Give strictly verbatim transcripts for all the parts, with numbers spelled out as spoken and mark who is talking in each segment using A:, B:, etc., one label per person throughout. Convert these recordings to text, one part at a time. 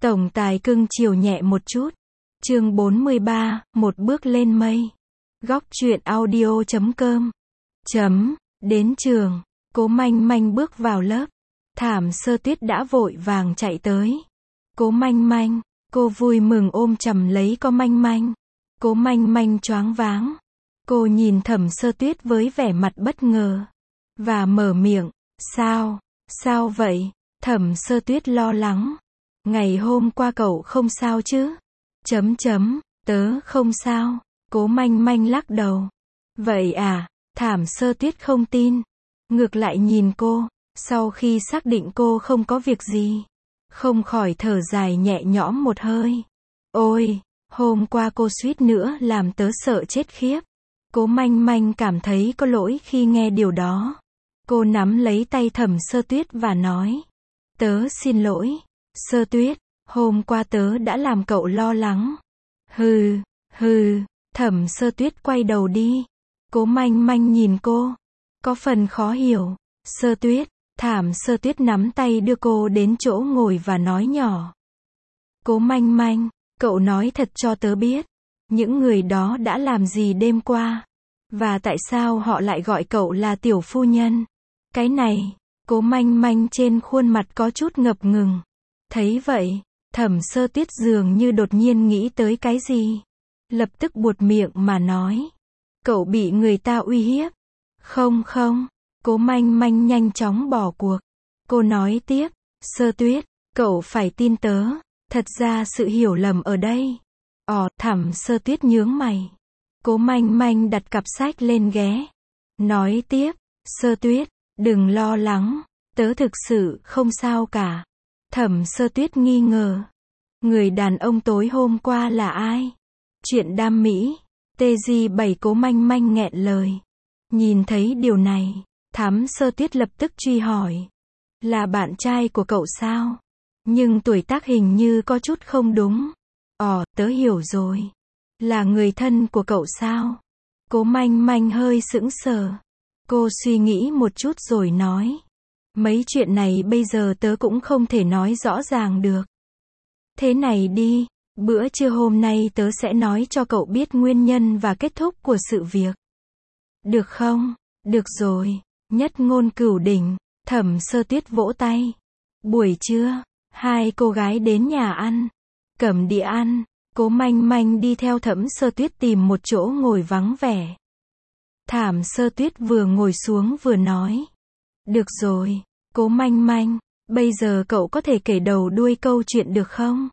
A: Tổng tài cưng chiều nhẹ một chút. Chương bốn mươi ba, một bước lên mây. Góc truyện audio chấm com. Chấm, đến trường, Cố Manh Manh bước vào lớp. Thảm Sơ Tuyết đã vội vàng chạy tới. Cố Manh Manh, cô vui mừng ôm chầm lấy Cố Manh Manh. Cố Manh Manh choáng váng. Cô nhìn Thẩm Sơ Tuyết với vẻ mặt bất ngờ. Và mở miệng, sao, sao vậy? Thẩm Sơ Tuyết lo lắng. Ngày hôm qua cậu không sao chứ? Chấm chấm, tớ không sao. Cố Manh Manh lắc đầu. Vậy à? Thảm Sơ Tuyết không tin. Ngược lại nhìn cô, sau khi xác định cô không có việc gì, không khỏi thở dài nhẹ nhõm một hơi. Ôi, hôm qua cô suýt nữa làm tớ sợ chết khiếp. Cố Manh Manh cảm thấy có lỗi khi nghe điều đó. Cô nắm lấy tay Thẩm Sơ Tuyết và nói. Tớ xin lỗi, Sơ Tuyết, hôm qua tớ đã làm cậu lo lắng. Hừ, hừ, Thẩm Sơ Tuyết quay đầu đi. Cố Manh Manh nhìn cô, có phần khó hiểu. Sơ Tuyết, Thảm Sơ Tuyết nắm tay đưa cô đến chỗ ngồi và nói nhỏ. Cố Manh Manh, cậu nói thật cho tớ biết, những người đó đã làm gì đêm qua? Và tại sao họ lại gọi cậu là tiểu phu nhân? Cái này, Cố Manh Manh trên khuôn mặt có chút ngập ngừng. Thấy vậy, Thẩm Sơ Tuyết dường như đột nhiên nghĩ tới cái gì. Lập tức buột miệng mà nói. Cậu bị người ta uy hiếp. Không không, Cố Manh Manh nhanh chóng bỏ cuộc. Cô nói tiếp, Sơ Tuyết, cậu phải tin tớ, thật ra sự hiểu lầm ở đây. Ồ, Thẩm Sơ Tuyết nhướng mày. Cố Manh Manh đặt cặp sách lên ghế. Nói tiếp, Sơ Tuyết, đừng lo lắng, tớ thực sự không sao cả. Thẩm Sơ Tuyết nghi ngờ. Người đàn ông tối hôm qua là ai? Chuyện đam mỹ. tê giê bảy Cố Manh Manh nghẹn lời. Nhìn thấy điều này, Thẩm Sơ Tuyết lập tức truy hỏi. Là bạn trai của cậu sao? Nhưng tuổi tác hình như có chút không đúng. Ồ, tớ hiểu rồi. Là người thân của cậu sao? Cố Manh Manh hơi sững sờ. Cô suy nghĩ một chút rồi nói. Mấy chuyện này bây giờ tớ cũng không thể nói rõ ràng được. Thế này đi, bữa trưa hôm nay tớ sẽ nói cho cậu biết nguyên nhân và kết thúc của sự việc. Được không? Được rồi. Nhất ngôn cửu đỉnh. Thẩm Sơ Tuyết vỗ tay. Buổi trưa, hai cô gái đến nhà ăn. Cầm đĩa ăn. Cố Manh Manh đi theo Thẩm Sơ Tuyết tìm một chỗ ngồi vắng vẻ. Thảm Sơ Tuyết vừa ngồi xuống vừa nói. Được rồi, Cố Manh Manh, bây giờ cậu có thể kể đầu đuôi câu chuyện được không?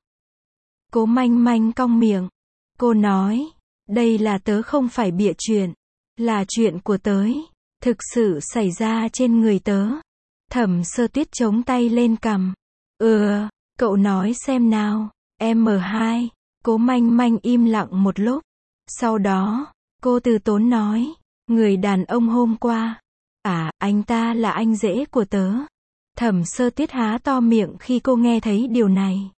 A: Cố Manh Manh cong miệng. Cô nói, đây là tớ không phải bịa chuyện, là chuyện của tớ, thực sự xảy ra trên người tớ. Thẩm Sơ Tuyết chống tay lên cằm. Ừ, cậu nói xem nào. em hai. Cố Manh Manh im lặng một lúc. Sau đó, cô từ tốn nói. Người đàn ông hôm qua. À, anh ta là anh rể của tớ. Thẩm Sơ Tuyết há to miệng khi cô nghe thấy điều này.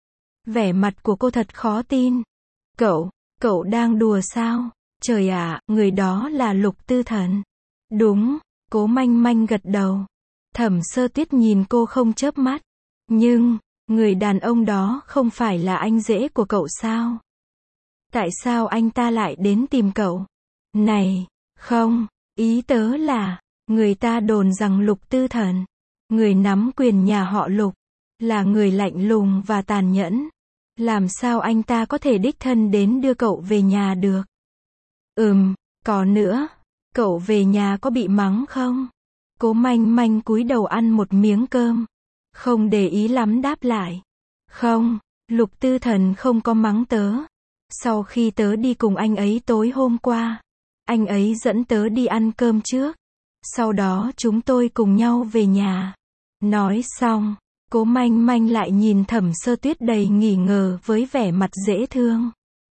A: Vẻ mặt của cô thật khó tin. Cậu, cậu đang đùa sao? Trời ạ, người đó là Lục Tư Thần. Đúng, Cố Manh Manh gật đầu. Thẩm Sơ Tuyết nhìn cô không chớp mắt. Nhưng, người đàn ông đó không phải là anh rể của cậu sao? Tại sao anh ta lại đến tìm cậu? Này, không, ý tớ là, người ta đồn rằng Lục Tư Thần, người nắm quyền nhà họ Lục, là người lạnh lùng và tàn nhẫn. Làm sao anh ta có thể đích thân đến đưa cậu về nhà được? Ừm, có nữa, cậu về nhà có bị mắng không? Cố Manh Manh cúi đầu ăn một miếng cơm. Không để ý lắm đáp lại. Không, Lục Tư Thần không có mắng tớ. Sau khi tớ đi cùng anh ấy tối hôm qua, anh ấy dẫn tớ đi ăn cơm trước. Sau đó chúng tôi cùng nhau về nhà. Nói xong, Cố Manh Manh lại nhìn Thẩm Sơ Tuyết đầy nghi ngờ với vẻ mặt dễ thương.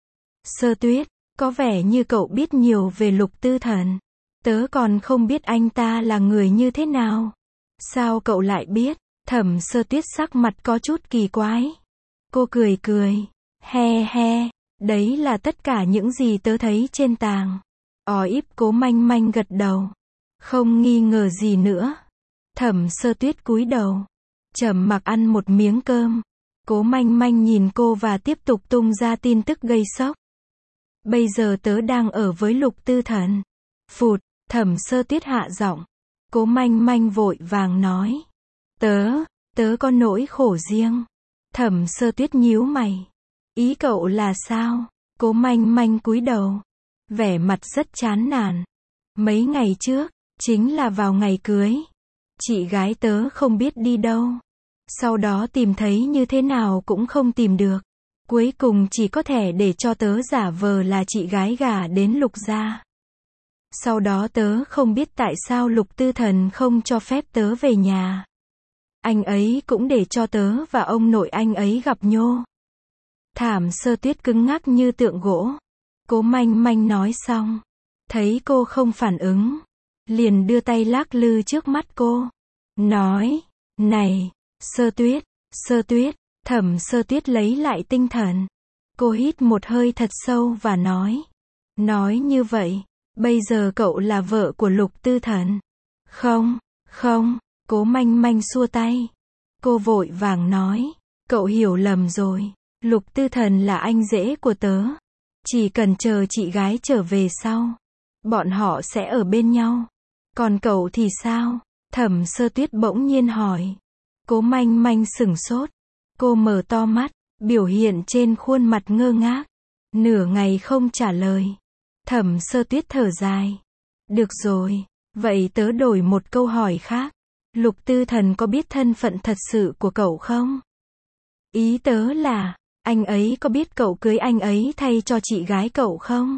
A: Sơ Tuyết, có vẻ như cậu biết nhiều về Lục Tư Thần. Tớ còn không biết anh ta là người như thế nào. Sao cậu lại biết? Thẩm Sơ Tuyết sắc mặt có chút kỳ quái. Cô cười cười. He he, đấy là tất cả những gì tớ thấy trên tàng. Ó íp Cố Manh Manh gật đầu. Không nghi ngờ gì nữa. Thẩm Sơ Tuyết cúi đầu. Trầm mặc ăn một miếng cơm. Cố Manh Manh nhìn cô và tiếp tục tung ra tin tức gây sốc. Bây giờ tớ đang ở với Lục Tư Thần. Phụt, Thẩm Sơ Tuyết hạ giọng. Cố Manh Manh vội vàng nói. Tớ, tớ có nỗi khổ riêng. Thẩm Sơ Tuyết nhíu mày. Ý cậu là sao? Cố Manh Manh cúi đầu. Vẻ mặt rất chán nản. Mấy ngày trước, chính là vào ngày cưới. Chị gái tớ không biết đi đâu. Sau đó tìm thấy như thế nào cũng không tìm được. Cuối cùng chỉ có thể để cho tớ giả vờ là chị gái gả đến Lục gia. Sau đó tớ không biết tại sao Lục Tư Thần không cho phép tớ về nhà. Anh ấy cũng để cho tớ và ông nội anh ấy gặp nhô. Thảm Sơ Tuyết cứng ngắc như tượng gỗ. Cố Manh Manh nói xong. Thấy cô không phản ứng. Liền đưa tay lắc lư trước mắt cô. Nói, này, Sơ Tuyết, Sơ Tuyết. Thẩm Sơ Tuyết lấy lại tinh thần. Cô hít một hơi thật sâu và nói. Nói như vậy, bây giờ cậu là vợ của Lục Tư Thần. Không, không, Cố Manh Manh xua tay. Cô vội vàng nói. Cậu hiểu lầm rồi. Lục Tư Thần là anh rể của tớ. Chỉ cần chờ chị gái trở về sau. Bọn họ sẽ ở bên nhau. Còn cậu thì sao? Thẩm Sơ Tuyết bỗng nhiên hỏi. Cố Manh Manh sửng sốt. Cô mở to mắt, biểu hiện trên khuôn mặt ngơ ngác. Nửa ngày không trả lời. Thẩm Sơ Tuyết thở dài. Được rồi, vậy tớ đổi một câu hỏi khác. Lục Tư Thần có biết thân phận thật sự của cậu không? Ý tớ là, anh ấy có biết cậu cưới anh ấy thay cho chị gái cậu không?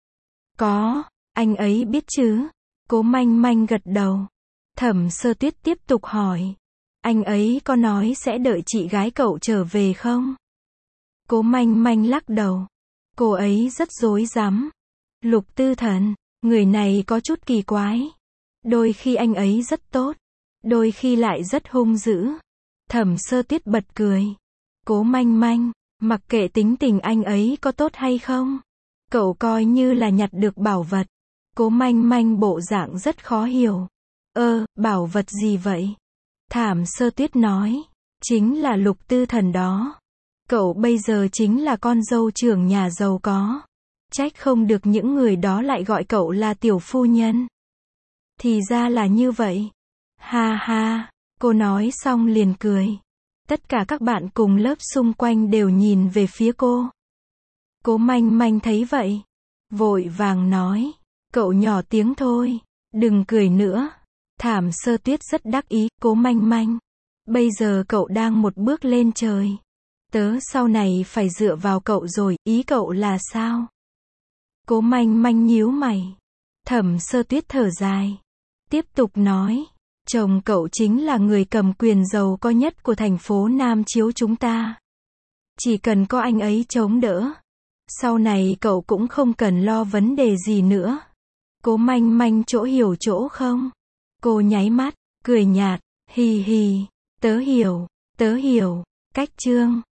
A: Có, anh ấy biết chứ. Cố Manh Manh gật đầu. Thẩm Sơ Tuyết tiếp tục hỏi. Anh ấy có nói sẽ đợi chị gái cậu trở về không? Cố Manh Manh lắc đầu. Cô ấy rất rối rắm. Lục Tư Thần, người này có chút kỳ quái. Đôi khi anh ấy rất tốt. Đôi khi lại rất hung dữ. Thẩm Sơ Tuyết bật cười. Cố Manh Manh, mặc kệ tính tình anh ấy có tốt hay không. Cậu coi như là nhặt được bảo vật. Cố Manh Manh bộ dạng rất khó hiểu. Ơ, bảo vật gì vậy? Thảm Sơ Tuyết nói. Chính là Lục Tư Thần đó. Cậu bây giờ chính là con dâu trưởng nhà giàu có. Trách không được những người đó lại gọi cậu là tiểu phu nhân. Thì ra là như vậy. Ha ha, cô nói xong liền cười. Tất cả các bạn cùng lớp xung quanh đều nhìn về phía cô. Cố Manh Manh thấy vậy. Vội vàng nói. Cậu nhỏ tiếng thôi. Đừng cười nữa. Thảm Sơ Tuyết rất đắc ý. Cố Manh Manh. Bây giờ cậu đang một bước lên trời. Tớ sau này phải dựa vào cậu rồi. Ý cậu là sao? Cố Manh Manh nhíu mày. Thẩm Sơ Tuyết thở dài. Tiếp tục nói. Chồng cậu chính là người cầm quyền giàu có nhất của thành phố Nam Chiếu chúng ta. Chỉ cần có anh ấy chống đỡ. Sau này cậu cũng không cần lo vấn đề gì nữa. Cố Manh Manh chỗ hiểu chỗ không? Cô nháy mắt, cười nhạt. Hì hì. Tớ hiểu, tớ hiểu. Cách chương.